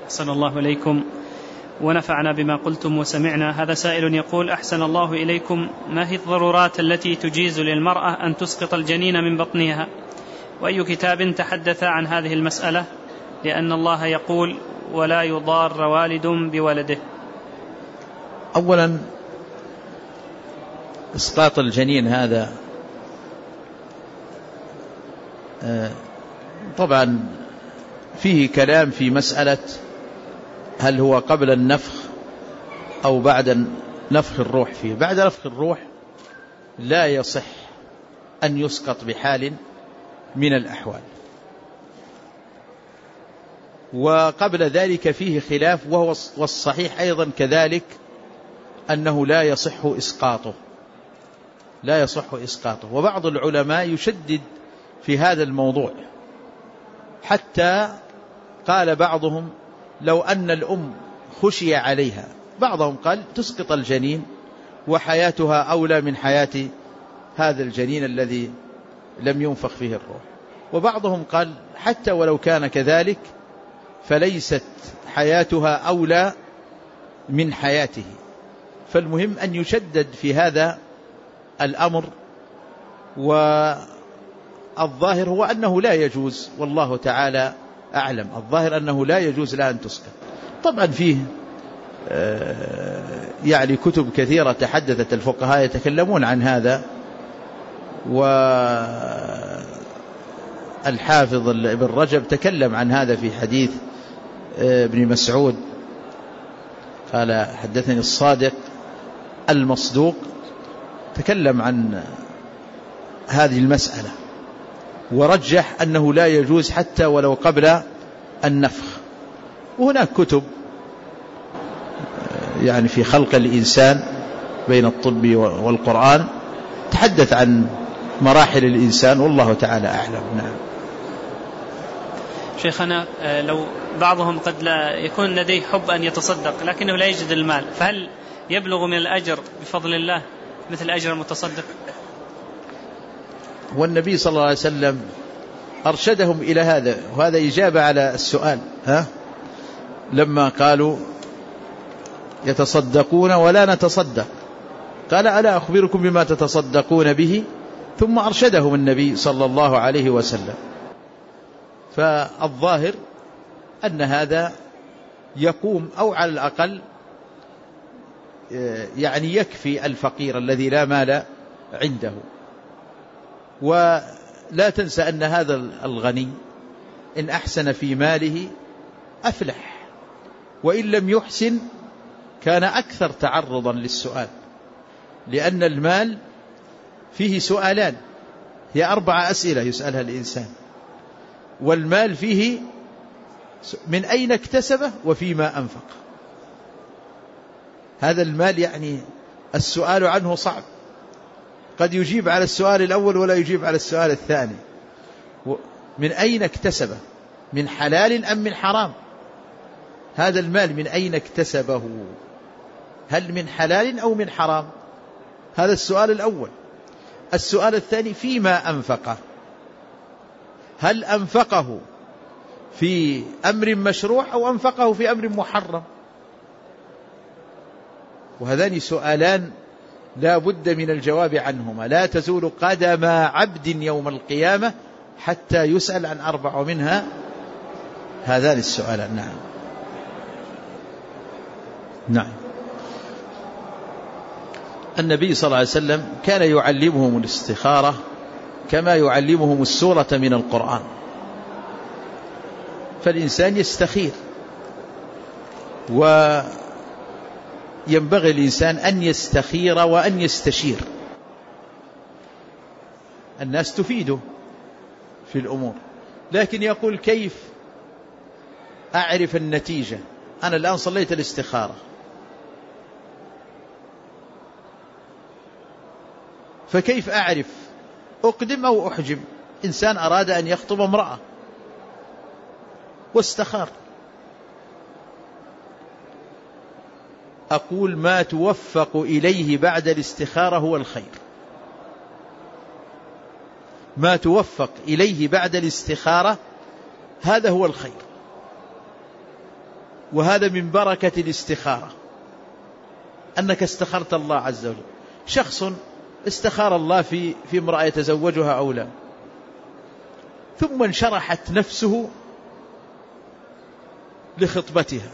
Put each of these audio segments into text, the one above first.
أحسن الله إليكم ونفعنا بما قلتم وسمعنا. هذا سائل يقول: أحسن الله إليكم، ما هي الضرورات التي تجيز للمرأة أن تسقط الجنين من بطنها؟ وأي كتاب تحدث عن هذه المسألة؟ لأن الله يقول: ولا يضار والد بولده. أولا، إسقاط الجنين هذا طبعا فيه كلام في مسألة هل هو قبل النفخ أو بعد نفخ الروح فيه. بعد نفخ الروح لا يصح أن يسقط بحال من الأحوال، وقبل ذلك فيه خلاف، والصحيح أيضا كذلك أنه لا يصح إسقاطه، لا يصح إسقاطه. وبعض العلماء يشدد في هذا الموضوع، حتى قال بعضهم لو أن الأم خشي عليها، بعضهم قال تسقط الجنين وحياتها أولى من حياة هذا الجنين الذي لم ينفخ فيه الروح، وبعضهم قال حتى ولو كان كذلك فليست حياتها أولى من حياته. فالمهم أن يشدد في هذا الأمر، والظاهر هو أنه لا يجوز، والله تعالى أعلم. الظاهر أنه لا يجوز لها أن تسقط. طبعا فيه يعني كتب كثيرة تحدثت، الفقهاء يتكلمون عن هذا، والحافظ ابن رجب تكلم عن هذا في حديث ابن مسعود، قال حدثني الصادق المصدوق، تكلم عن هذه المسألة ورجح أنه لا يجوز حتى ولو قبل النفخ. وهناك كتب يعني في خلق الإنسان بين الطب والقرآن تحدث عن مراحل الإنسان، والله تعالى أعلم. نعم. شيخنا، لو بعضهم قد لا يكون لديه حب أن يتصدق لكنه لا يجد المال، فهل يبلغ من الأجر بفضل الله مثل أجر المتصدق؟ والنبي صلى الله عليه وسلم أرشدهم إلى هذا، وهذا إجابة على السؤال لما قالوا يتصدقون ولا نتصدق، قال ألا أخبركم بما تتصدقون به؟ ثم أرشدهم النبي صلى الله عليه وسلم. فالظاهر أن هذا يقوم، أو على الأقل يعني يكفي الفقير الذي لا مال عنده. ولا تنسى أن هذا الغني إن أحسن في ماله أفلح، وإن لم يحسن كان أكثر تعرضا للسؤال، لأن المال فيه سؤالان، هي 4 أسئلة يسألها الإنسان، والمال فيه من أين اكتسبه وفيما أنفق. هذا المال يعني السؤال عنه صعب، قد يجيب على السؤال الأول ولا يجيب على السؤال الثاني. من أين اكتسبه؟ من حلال أم من حرام؟ هذا المال من أين اكتسبه؟ هل من حلال أو من حرام؟ هذا السؤال الأول. السؤال الثاني فيما أنفقه، هل أنفقه في أمر مشروع أو أنفقه في أمر محرم؟ وهذان سؤالان لا بد من الجواب عنهما، لا تزول قدم عبد يوم القيامة حتى يسأل عن 4 منها هذان السؤالان. نعم. نعم. النبي صلى الله عليه وسلم كان يعلمهم الاستخارة كما يعلمهم السورة من القرآن، فالإنسان يستخير، وينبغي الإنسان أن يستخير وأن يستشير. الناس تفيده في الأمور، لكن يقول كيف أعرف النتيجة؟ أنا الآن صليت الاستخارة، فكيف أعرف أقدم أو أحجم؟ إنسان أراد أن يخطب امرأة واستخار، أقول ما توفق إليه بعد الاستخارة هو الخير، ما توفق إليه بعد الاستخارة هذا هو الخير. وهذا من بركة الاستخارة، أنك استخرت الله عز وجل. شخص استخار الله في امرأة يتزوجها أو لا، ثم انشرحت نفسه لخطبتها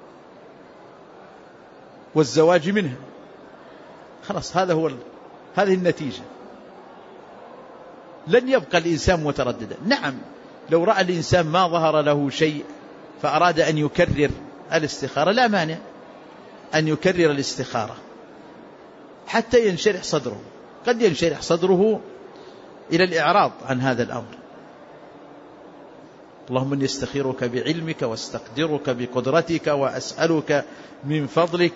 والزواج منها، خلاص هذه النتيجة. لن يبقى الإنسان مترددا. نعم، لو رأى الإنسان ما ظهر له شيء فأراد أن يكرر الاستخارة لا مانع أن يكرر الاستخارة حتى ينشرح صدره. قد ينشرح صدره إلى الإعراض عن هذا الأمر. اللهم إني استخيرك بعلمك واستقدرك بقدرتك وأسألك من فضلك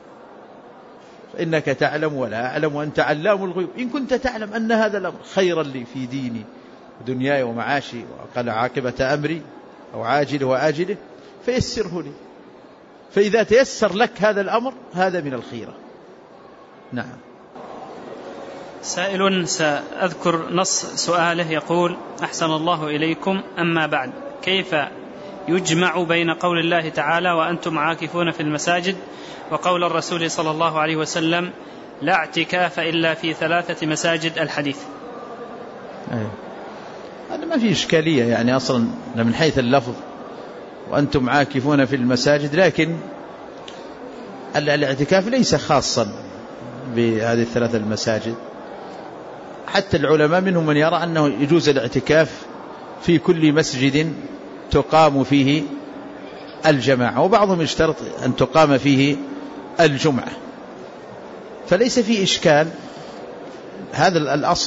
فإنك تعلم ولا أعلم وأنت علام الغيوب. إن كنت تعلم أن هذا الأمر خيرا لي في ديني ودنياي ومعاشي وأقل عاقبة أمري أو عاجله وآجله فيسره لي. فإذا تيسر لك هذا الأمر هذا من الخيرة. نعم. سائل سأذكر نص سؤاله يقول: أحسن الله إليكم، أما بعد، كيف يجمع بين قول الله تعالى وأنتم عاكفون في المساجد وقول الرسول صلى الله عليه وسلم لا اعتكاف إلا في 3 مساجد الحديث؟ هذا ما في إشكالية يعني أصلا من حيث اللفظ وأنتم عاكفون في المساجد، لكن الاعتكاف ليس خاصا بهذه 3 المساجد. حتى العلماء منهم من يرى أنه يجوز الاعتكاف في كل مسجد تقام فيه الجماعة، وبعضهم يشترط أن تقام فيه الجمعة، فليس فيه إشكال. هذا الأصل.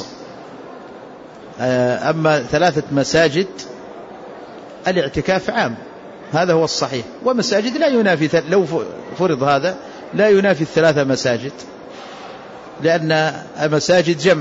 أما 3 مساجد الاعتكاف عام، هذا هو الصحيح. ومساجد لا ينافي، لو فرض هذا لا ينافي 3 مساجد، لأن مساجد جمع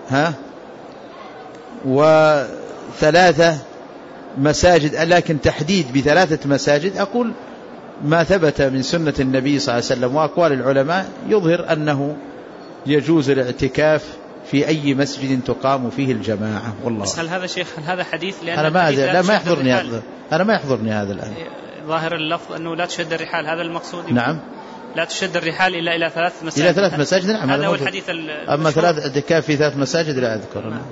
و3 مساجد، لكن تحديد ب3 مساجد أقول ما ثبت من سنة النبي صلى الله عليه وسلم وأقوال العلماء يظهر أنه يجوز الاعتكاف في أي مسجد تقام فيه الجماعة. والله. بس هل هذا شيخ، هل هذا حديث؟ لأن أنا ما يحضرني هذا. أنا ما يحضرني هذا الآن. ظاهر اللفظ أنه لا تشد الرحال، هذا المقصود. نعم. لا تشد الرحال إلا إلى 3 مساجد. إلى 3 مساجد. نعم. هذا هو الحديث. أما 3 اعتكاف في 3 مساجد لا أذكر. نعم.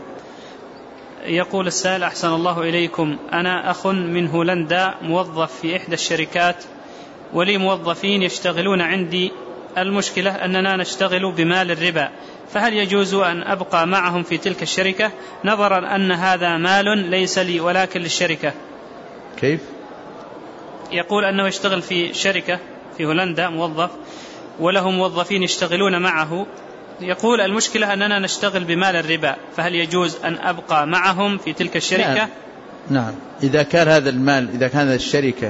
يقول السائل: أحسن الله إليكم، أنا أخ من هولندا موظف في إحدى الشركات ولي موظفين يشتغلون عندي. المشكلة أننا نشتغل بمال الربا، فهل يجوز أن أبقى معهم في تلك الشركة نظرا أن هذا مال ليس لي ولكن للشركة؟ كيف؟ يقول أنه يشتغل في شركة في هولندا موظف وله موظفين يشتغلون معه. يقول المشكلة أننا نشتغل بمال الربا، فهل يجوز أن أبقى معهم في تلك الشركة؟ نعم. إذا كان هذا المال، إذا كان الشركة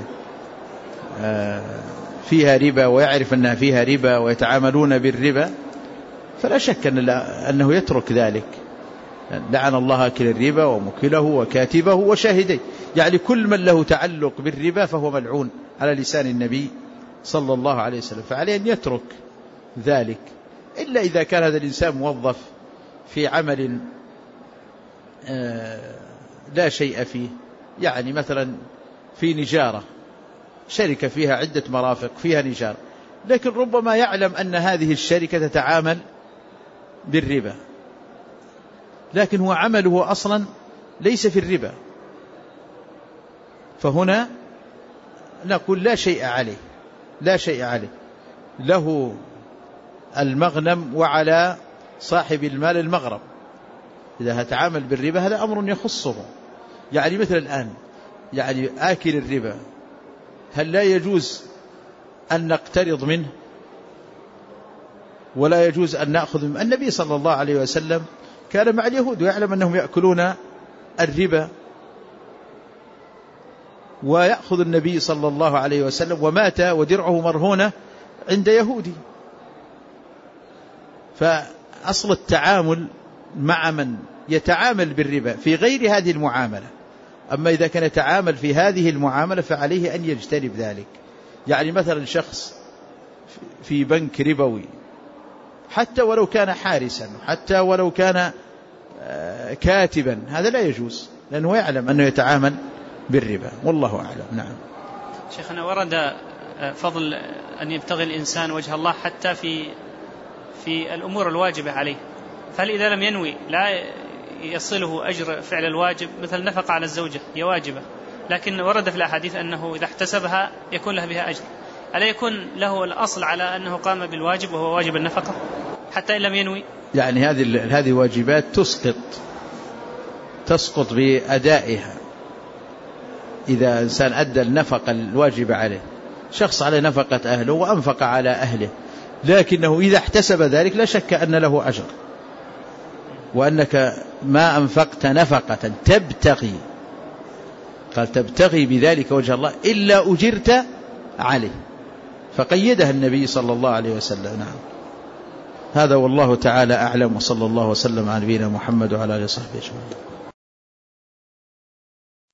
فيها ربا ويعرف أنها فيها ربا ويتعاملون بالربا فلا شك أنه يترك ذلك. لعن الله أكل الربا ومكله وكاتبه وشاهديه، يعني كل من له تعلق بالربا فهو ملعون على لسان النبي صلى الله عليه وسلم، فعليه أن يترك ذلك، إلا إذا كان هذا الإنسان موظف في عمل لا شيء فيه، يعني مثلا في نجارة، شركة فيها عدة مرافق فيها نجارة، لكن ربما يعلم أن هذه الشركة تتعامل بالربا، لكن هو عمله أصلا ليس في الربا، فهنا نقول لا شيء عليه، لا شيء عليه، له المغنم وعلى صاحب المال المغرم. إذا هتعامل بالربا هذا أمر يخصه، يعني مثل الآن يعني آكل الربا هل لا يجوز أن نقترض منه ولا يجوز أن نأخذ منه؟ النبي صلى الله عليه وسلم كان مع اليهود ويعلم أنهم يأكلون الربا، ويأخذ النبي صلى الله عليه وسلم ومات ودرعه مرهونة عند يهودي. فأصل التعامل مع من يتعامل بالربا في غير هذه المعاملة، أما إذا كان يتعامل في هذه المعاملة فعليه أن يجتنب ذلك. يعني مثلا شخص في بنك ربوي حتى ولو كان حارسا، حتى ولو كان كاتبا، هذا لا يجوز، لأنه يعلم أنه يتعامل بالربا، والله أعلم. نعم. شيخنا، ورد فضل أن يبتغي الإنسان وجه الله حتى في الأمور الواجبة عليه، فهل إذا لم ينوي لا يصله أجر فعل الواجب؟ مثل نفقة على الزوجة هي واجبة، لكن ورد في الأحاديث أنه إذا احتسبها يكون له بها أجر، ألا يكون له الأصل على أنه قام بالواجب وهو واجب النفقة حتى إن لم ينوي؟ يعني هذه واجبات تسقط بأدائها. إذا إنسان أدى النفقة الواجبة عليه، شخص على نفقة أهله وأنفق على أهله، لكنه إذا احتسب ذلك لا شك أن له أجر، وأنك ما أنفقت نفقة تبتغي، قال تبتغي بذلك وجه الله إلا أجرت عليه، فقيدها النبي صلى الله عليه وسلم. نعم، هذا والله تعالى أعلم، وصلى الله وسلم على نبينا محمد وعلى آله وصحبه أجمعين.